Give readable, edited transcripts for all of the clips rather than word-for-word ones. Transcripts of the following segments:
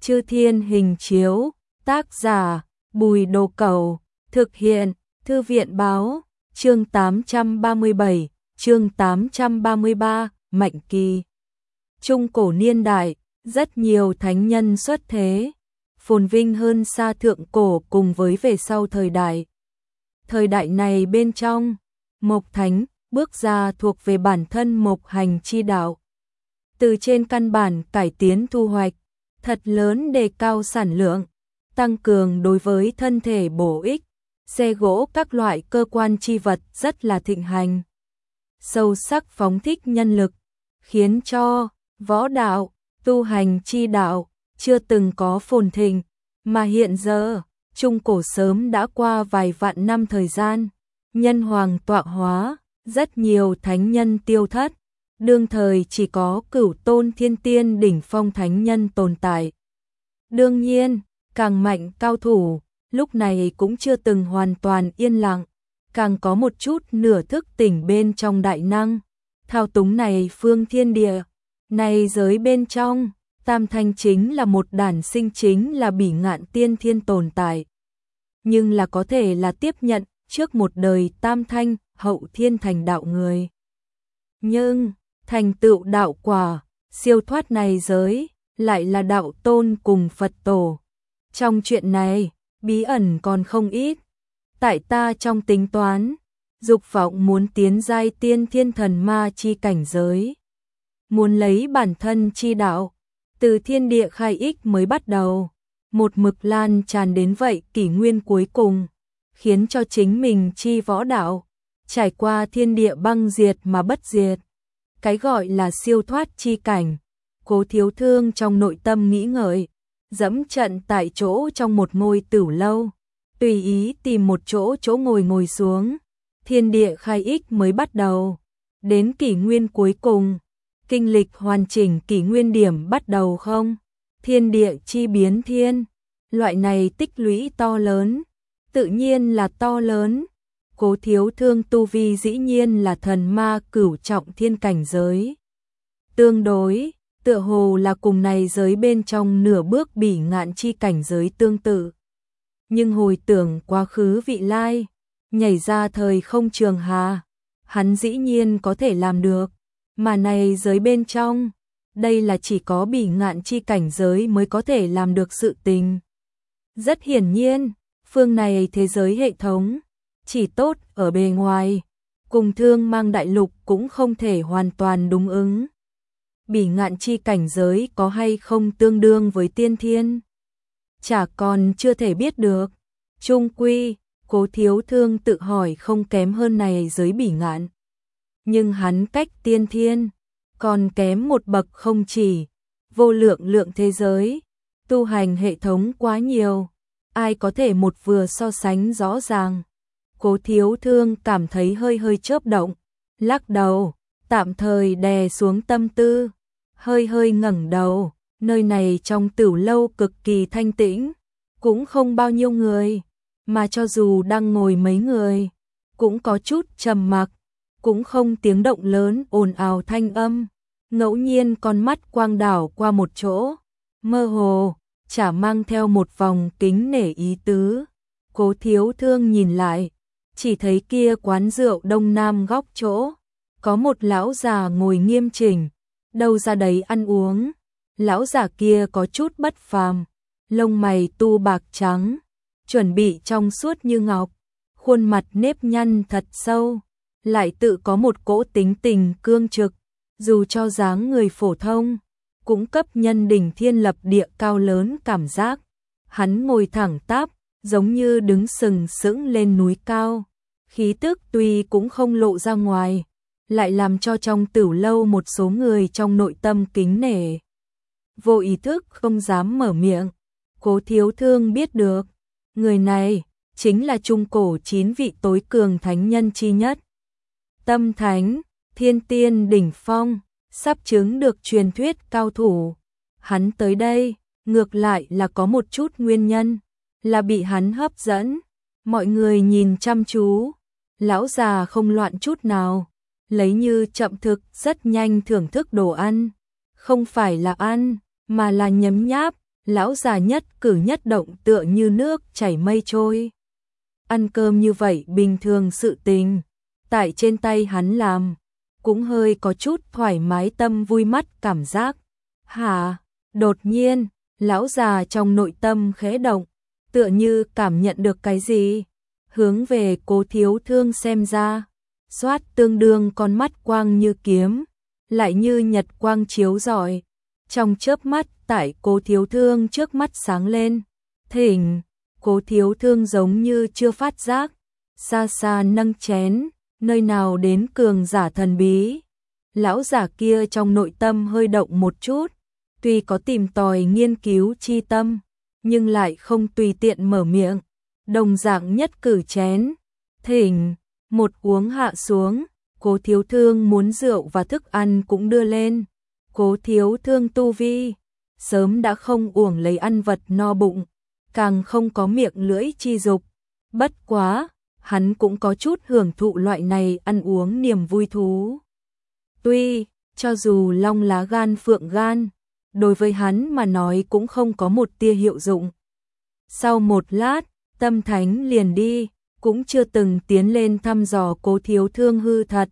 Chư Thiên Hình Chiếu, tác giả Bùi Đồ Cẩu, thực hiện Thư viện Báo, chương 837, chương 833, Mạnh Kỳ. Trung cổ niên đại, rất nhiều thánh nhân xuất thế, phồn vinh hơn xa thượng cổ cùng với về sau thời đại. Thời đại này bên trong, Mộc Thánh bước ra thuộc về bản thân Mộc Hành chi đạo. Từ trên căn bản cải tiến thu hoạch, thật lớn đề cao sản lượng, tăng cường đối với thân thể bổ ích, xe gỗ các loại cơ quan chi vật rất là thịnh hành. Sâu sắc phóng thích nhân lực, khiến cho võ đạo, tu hành chi đạo chưa từng có phồn thịnh, mà hiện giờ, Trung cổ sớm đã qua vài vạn năm thời gian, nhân hoàng tọa hóa, rất nhiều thánh nhân tiêu thất, đương thời chỉ có Cửu Tôn Thiên Tiên đỉnh phong thánh nhân tồn tại. Đương nhiên, càng mạnh cao thủ, lúc này cũng chưa từng hoàn toàn yên lặng, càng có một chút nửa thức tỉnh bên trong đại năng, thao túng này phương thiên địa, này giới bên trong, Tam Thanh chính là một đản sinh chính là bỉ ngạn tiên thiên tồn tại. Nhưng là có thể là tiếp nhận trước một đời Tam Thanh, hậu thiên thành đạo người. Nhưng, thành tựu đạo quả, siêu thoát này giới, lại là đạo tôn cùng Phật tổ. Trong chuyện này, bí ẩn còn không ít. Tại ta trong tính toán, dục vọng muốn tiến giai tiên thiên thần ma chi cảnh giới. Muốn lấy bản thân chi đạo, từ thiên địa khai ích mới bắt đầu. Một mực lan tràn đến vậy kỷ nguyên cuối cùng, khiến cho chính mình chi võ đạo, trải qua thiên địa băng diệt mà bất diệt. Cái gọi là siêu thoát chi cảnh, Cố Thiếu Thương trong nội tâm nghĩ ngợi, dẫm trận tại chỗ trong một ngôi tửu lâu, tùy ý tìm một chỗ ngồi xuống, thiên địa khai ích mới bắt đầu. Đến kỷ nguyên cuối cùng, kinh lịch hoàn chỉnh kỷ nguyên điểm bắt đầu không? Thiên địa chi biến thiên, loại này tích lũy to lớn, tự nhiên là to lớn. Cố Thiếu Thương tu vi dĩ nhiên là thần ma cửu trọng thiên cảnh giới. Tương đối, tựa hồ là cùng này giới bên trong nửa bước bỉ ngạn chi cảnh giới tương tự. Nhưng hồi tưởng quá khứ vị lai, nhảy ra thời không trường hà, hắn dĩ nhiên có thể làm được, mà này giới bên trong, đây là chỉ có bỉ ngạn chi cảnh giới mới có thể làm được sự tình. Rất hiển nhiên, phương này thế giới hệ thống, chỉ tốt ở bề ngoài, cùng Thương Mang đại lục cũng không thể hoàn toàn đúng ứng. Bỉ ngạn chi cảnh giới có hay không tương đương với tiên thiên? Chả còn chưa thể biết được. Chung quy, Cố Thiếu Thương tự hỏi không kém hơn này giới bỉ ngạn. Nhưng hắn cách tiên thiên, còn kém một bậc không chỉ, vô lượng lượng thế giới, tu hành hệ thống quá nhiều, ai có thể một vừa so sánh rõ ràng. Cố Thiếu Thương cảm thấy hơi chớp động, lắc đầu, tạm thời đè xuống tâm tư, hơi ngẩng đầu, nơi này trong tửu lâu cực kỳ thanh tĩnh, cũng không bao nhiêu người, mà cho dù đang ngồi mấy người, cũng có chút trầm mặc, cũng không tiếng động lớn ồn ào thanh âm, ngẫu nhiên con mắt quang đảo qua một chỗ, mơ hồ, chả mang theo một vòng kính nể ý tứ. Cố Thiếu Thương nhìn lại, chỉ thấy kia quán rượu đông nam góc chỗ, có một lão già ngồi nghiêm chỉnh, đâu ra đấy ăn uống. Lão già kia có chút bất phàm, lông mày tu bạc trắng, chuẩn bị trong suốt như ngọc, khuôn mặt nếp nhăn thật sâu, lại tự có một cỗ tính tình cương trực, dù cho dáng người phổ thông, cũng cấp nhân đỉnh thiên lập địa cao lớn cảm giác. Hắn ngồi thẳng tắp, giống như đứng sừng sững lên núi cao, khí tức tuy cũng không lộ ra ngoài, lại làm cho trong tửu lâu một số người trong nội tâm kính nể. Vô ý thức không dám mở miệng, Cố Thiếu Thương biết được, người này chính là trung cổ 9 vị tối cường thánh nhân chi nhất. Tâm Thánh, Thiên Tiên đỉnh phong, sắp chứng được truyền thuyết cao thủ. Hắn tới đây, ngược lại là có một chút nguyên nhân, là bị hắn hấp dẫn. Mọi người nhìn chăm chú, lão già không loạn chút nào, lấy như chậm thực rất nhanh thưởng thức đồ ăn. Không phải là ăn, mà là nhấm nháp, lão già nhất cử nhất động tựa như nước chảy mây trôi. Ăn cơm như vậy bình thường sự tình, tại trên tay hắn làm, cũng hơi có chút thoải mái tâm vui mắt cảm giác. Hả? Đột nhiên, lão già trong nội tâm khẽ động, tựa như cảm nhận được cái gì, hướng về Cố Thiếu Thương xem ra, xoát tương đương con mắt quang như kiếm, lại như nhật quang chiếu rọi. Trong chớp mắt tại Cố Thiếu Thương trước mắt sáng lên, thỉnh, Cố Thiếu Thương giống như chưa phát giác, xa xa nâng chén, nơi nào đến cường giả thần bí. Lão giả kia trong nội tâm hơi động một chút, tuy có tìm tòi nghiên cứu chi tâm, nhưng lại không tùy tiện mở miệng, đồng dạng nhất cử chén, thỉnh, một uống hạ xuống, Cố Thiếu Thương muốn rượu và thức ăn cũng đưa lên. Cố Thiếu Thương tu vi, sớm đã không uổng lấy ăn vật no bụng, càng không có miệng lưỡi chi dục. Bất quá, hắn cũng có chút hưởng thụ loại này ăn uống niềm vui thú. Tuy, cho dù long lá gan phượng gan, đối với hắn mà nói cũng không có một tia hiệu dụng. Sau một lát, Tâm Thánh liền đi, cũng chưa từng tiến lên thăm dò Cố Thiếu Thương hư thật.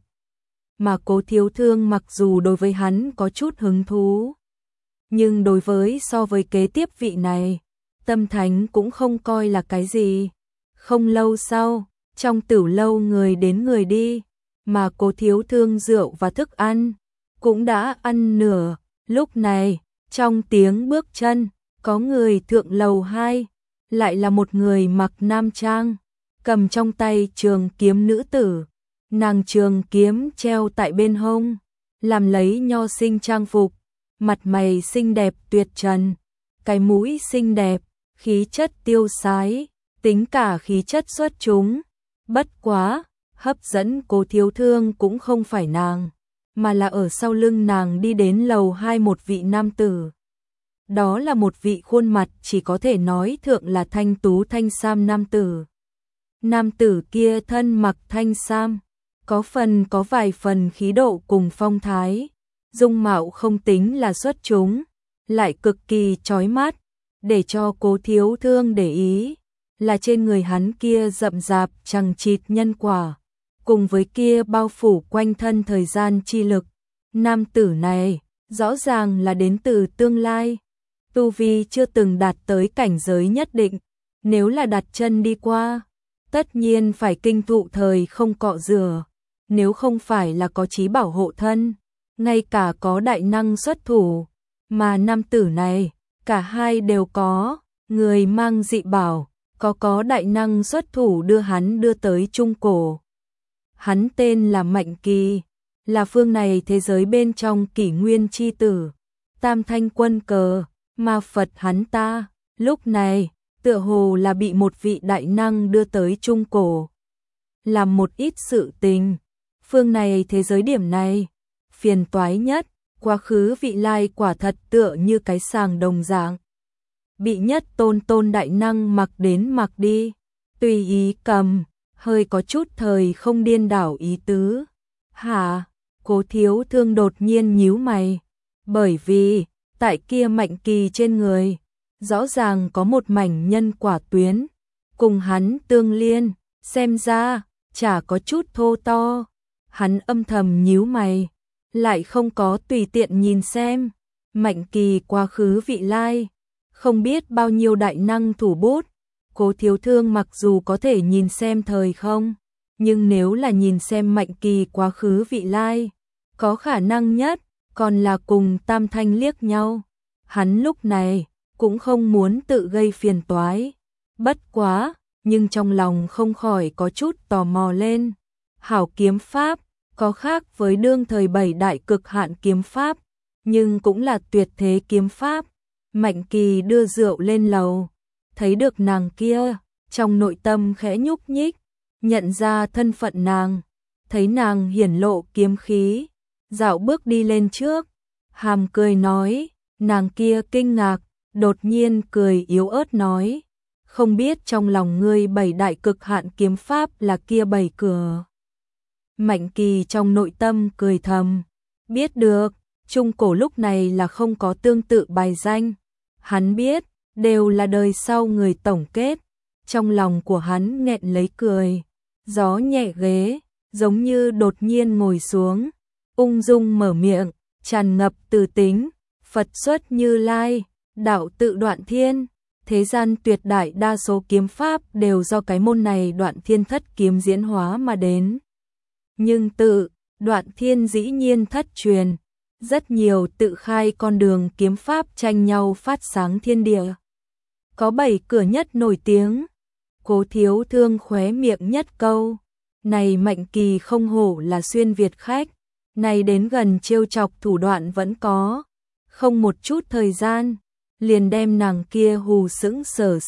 Mà Cố Thiếu Thương mặc dù đối với hắn có chút hứng thú, nhưng đối với so với kế tiếp vị này, Tâm Thánh cũng không coi là cái gì. Không lâu sau, trong tửu lâu người đến người đi, mà Cố Thiếu Thương rượu và thức ăn cũng đã ăn nửa. Lúc này, trong tiếng bước chân, có người thượng lầu 2, lại là một người mặc nam trang, cầm trong tay trường kiếm nữ tử. Nàng trường kiếm treo tại bên hông, làm lấy nho sinh trang phục, mặt mày xinh đẹp tuyệt trần, cái mũi xinh đẹp, khí chất tiêu sái, tính cả khí chất xuất chúng. Bất quá, hấp dẫn Cố Thiếu Thương cũng không phải nàng, mà là ở sau lưng nàng đi đến lầu 2 một vị nam tử. Đó là một vị khuôn mặt chỉ có thể nói thượng là thanh tú thanh sam nam tử. Nam tử kia thân mặc thanh sam, có vài phần khí độ cùng phong thái, dung mạo không tính là xuất chúng, lại cực kỳ chói mắt, để cho Cố Thiếu Thương để ý, là trên người hắn kia rậm rạp chằng chịt nhân quả, cùng với kia bao phủ quanh thân thời gian chi lực. Nam tử này, rõ ràng là đến từ tương lai, tu vi chưa từng đạt tới cảnh giới nhất định, nếu là đặt chân đi qua, tất nhiên phải kinh thụ thời không cọ rửa. Nếu không phải là có chí bảo hộ thân, ngay cả có đại năng xuất thủ, mà nam tử này, cả hai đều có, người mang dị bảo, có đại năng xuất thủ đưa hắn đưa tới Trung Cổ. Hắn tên là Mạnh Kỳ, là phương này thế giới bên trong kỷ nguyên chi tử, tam thanh quân cờ, ma Phật hắn ta, lúc này, tựa hồ là bị một vị đại năng đưa tới Trung Cổ. Làm một ít sự tình. Phương này thế giới điểm này, phiền toái nhất, quá khứ vị lai quả thật tựa như cái sàng đồng dạng. Bị nhất tôn đại năng mặc đến mặc đi, tùy ý cầm, hơi có chút thời không điên đảo ý tứ. Hả? Cố Thiếu Thương đột nhiên nhíu mày, bởi vì, tại kia Mạnh Kỳ trên người, rõ ràng có một mảnh nhân quả tuyến, cùng hắn tương liên, xem ra, chả có chút thô to. Hắn âm thầm nhíu mày, lại không có tùy tiện nhìn xem. Mạnh Kỳ quá khứ vị lai, không biết bao nhiêu đại năng thủ bút. Cố Thiếu Thương mặc dù có thể nhìn xem thời không, nhưng nếu là nhìn xem Mạnh Kỳ quá khứ vị lai, có khả năng nhất, còn là cùng Tam Thanh liếc nhau. Hắn lúc này, cũng không muốn tự gây phiền toái. Bất quá, nhưng trong lòng không khỏi có chút tò mò lên. Hảo kiếm pháp, có khác với đương thời 7 đại cực hạn kiếm pháp, nhưng cũng là tuyệt thế kiếm pháp. Mạnh Kỳ đưa rượu lên lầu, thấy được nàng kia, trong nội tâm khẽ nhúc nhích, nhận ra thân phận nàng, thấy nàng hiển lộ kiếm khí, dạo bước đi lên trước, hàm cười nói, nàng kia kinh ngạc, đột nhiên cười yếu ớt nói, không biết trong lòng ngươi 7 đại cực hạn kiếm pháp là kia 7 cửa. Mạnh Kỳ trong nội tâm cười thầm, biết được, Trung Cổ lúc này là không có tương tự bài danh, Hắn biết, đều là đời sau người tổng kết. Trong lòng của hắn nghẹn lấy cười. Gió nhẹ ghế, giống như đột nhiên ngồi xuống, ung dung mở miệng, tràn ngập từ tính, Phật xuất Như Lai, đạo tự đoạn thiên. Thế gian tuyệt đại đa số kiếm pháp đều do cái môn này Đoạn Thiên Thất Kiếm diễn hóa mà đến. Nhưng tự Đoạn Thiên dĩ nhiên thất truyền, rất nhiều tự khai con đường kiếm pháp tranh nhau phát sáng thiên địa. Có 7 cửa nhất nổi tiếng. Cố Thiếu Thương khóe miệng nhất câu, này Mạnh Kỳ không hổ là xuyên Việt khách, này đến gần trêu chọc thủ đoạn vẫn có, không một chút thời gian, liền đem nàng kia hù sững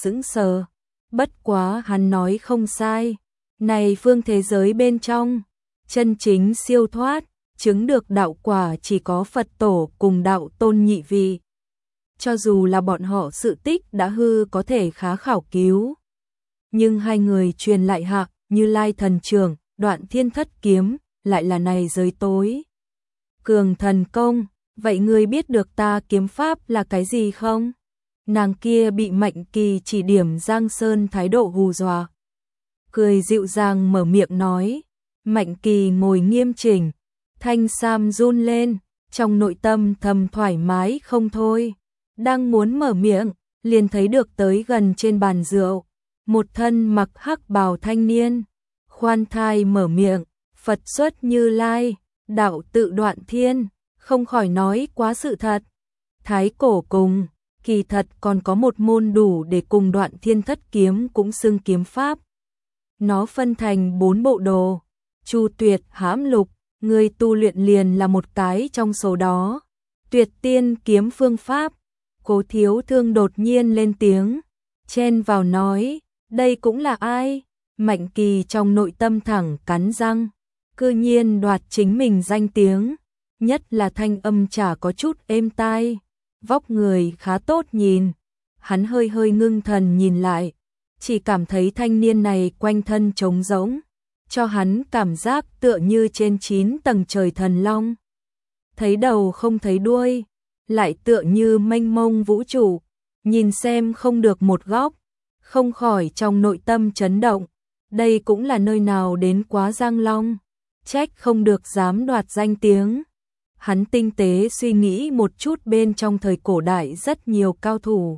sờ. Bất quá hắn nói không sai, này phương thế giới bên trong, chân chính siêu thoát, chứng được đạo quả chỉ có Phật tổ cùng đạo tôn nhị vị. Cho dù là bọn họ sự tích đã hư có thể khá khảo cứu, nhưng hai người truyền lại hạ, Như Lai thần trưởng, Đoạn Thiên Thất Kiếm, lại là này giới tối cường thần công. Vậy ngươi biết được ta kiếm pháp là cái gì không? Nàng kia bị Mạnh Kỳ chỉ điểm Giang Sơn thái độ hù dọa. Cười dịu dàng mở miệng nói. Mạnh Kỳ ngồi nghiêm chỉnh, thanh sam run lên, trong nội tâm thầm thoải mái không thôi. Đang muốn mở miệng, liền thấy được tới gần trên bàn rượu, một thân mặc hắc bào thanh niên. Khoan thai mở miệng, Phật xuất Như Lai, đạo tự đoạn thiên. Không khỏi nói quá sự thật. Thái cổ cùng, kỳ thật còn có một môn đủ để cùng Đoạn Thiên Thất Kiếm cũng xưng kiếm pháp. Nó phân thành 4 bộ đồ, Chu Tuyệt Hãm Lục, người tu luyện liền là một cái trong số đó. Tuyệt Tiên kiếm phương pháp. Cố Thiếu Thương đột nhiên lên tiếng, chen vào nói, đây cũng là ai? Mạnh Kỳ trong nội tâm thẳng cắn răng, cư nhiên đoạt chính mình danh tiếng. Nhất là thanh âm chả có chút êm tai, vóc người khá tốt nhìn. Hắn hơi hơi ngưng thần nhìn lại, chỉ cảm thấy thanh niên này quanh thân trống rỗng, cho hắn cảm giác tựa như trên 9 tầng trời thần long. Thấy đầu không thấy đuôi, lại tựa như mênh mông vũ trụ, nhìn xem không được một góc, không khỏi trong nội tâm chấn động. Đây cũng là nơi nào đến quá Giang Long, trách không được dám đoạt danh tiếng. Hắn tinh tế suy nghĩ một chút, bên trong thời cổ đại rất nhiều cao thủ,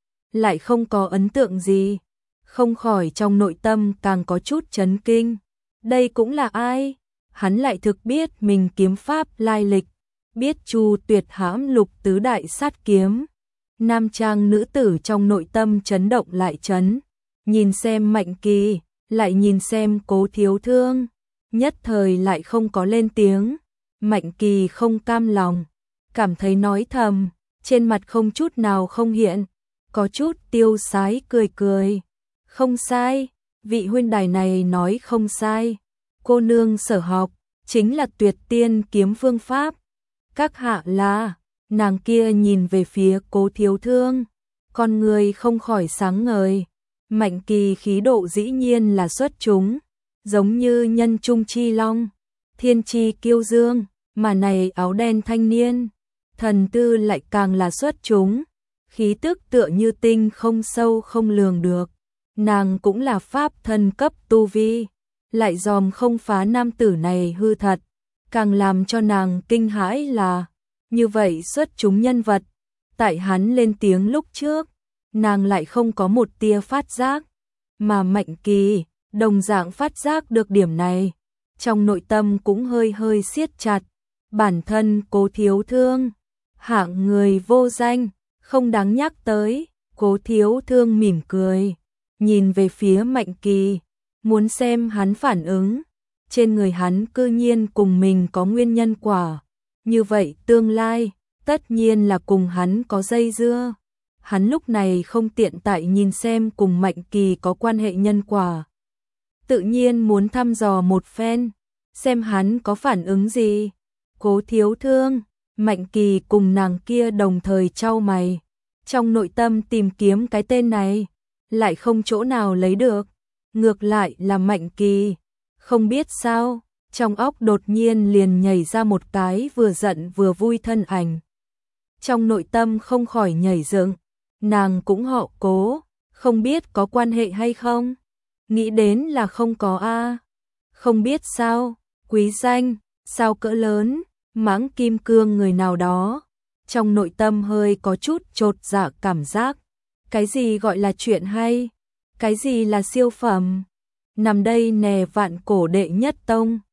lại không có ấn tượng gì, không khỏi trong nội tâm càng có chút chấn kinh. Đây cũng là ai? Hắn lại thực biết mình kiếm pháp lai lịch, biết Chu Tuyệt Hãm Lục tứ đại sát kiếm. Nam trang nữ tử trong nội tâm chấn động lại chấn, nhìn xem Mạnh Kỳ, lại nhìn xem Cố Thiếu Thương, nhất thời lại không có lên tiếng. Mạnh Kỳ không cam lòng, cảm thấy nói thầm, trên mặt không chút nào không hiện, có chút tiêu sái cười cười. Không sai, vị huynh đài này nói không sai. Cô nương sở học, chính là Tuyệt Tiên kiếm phương pháp. Các hạ là, nàng kia nhìn về phía Cố Thiếu Thương, con người không khỏi sáng ngời. Mạnh Kỳ khí độ dĩ nhiên là xuất chúng, giống như nhân trung chi long, thiên chi kiêu dương, mà này áo đen thanh niên, thần tư lại càng là xuất chúng, khí tức tựa như tinh không sâu không lường được. Nàng cũng là pháp thân cấp tu vi, lại dòm không phá nam tử này hư thật, càng làm cho nàng kinh hãi là, như vậy xuất chúng nhân vật, tại hắn lên tiếng lúc trước, nàng lại không có một tia phát giác, mà Mạnh Kỳ đồng dạng phát giác được điểm này, trong nội tâm cũng hơi hơi siết chặt. Bản thân Cố Thiếu Thương, hạng người vô danh, không đáng nhắc tới. Cố Thiếu Thương mỉm cười, nhìn về phía Mạnh Kỳ, muốn xem hắn phản ứng. Trên người hắn cư nhiên cùng mình có nguyên nhân quả, như vậy tương lai tất nhiên là cùng hắn có dây dưa. Hắn lúc này không tiện tại nhìn xem cùng Mạnh Kỳ có quan hệ nhân quả, tự nhiên muốn thăm dò một phen, xem hắn có phản ứng gì. Cố Thiếu Thương, Mạnh Kỳ cùng nàng kia đồng thời chau mày, trong nội tâm tìm kiếm cái tên này, lại không chỗ nào lấy được. Ngược lại là Mạnh Kỳ, không biết sao, trong óc đột nhiên liền nhảy ra một cái vừa giận vừa vui thân ảnh. Trong nội tâm không khỏi nhảy dựng, nàng cũng họ Cố, không biết có quan hệ hay không? Nghĩ đến là không có a. Không biết sao, quý danh, sao cỡ lớn, Mãng Kim Cương người nào đó. Trong nội tâm hơi có chút chột dạ cảm giác. Cái gì gọi là chuyện hay? Cái gì là siêu phẩm? Nằm đây nè Vạn Cổ đệ nhất tông,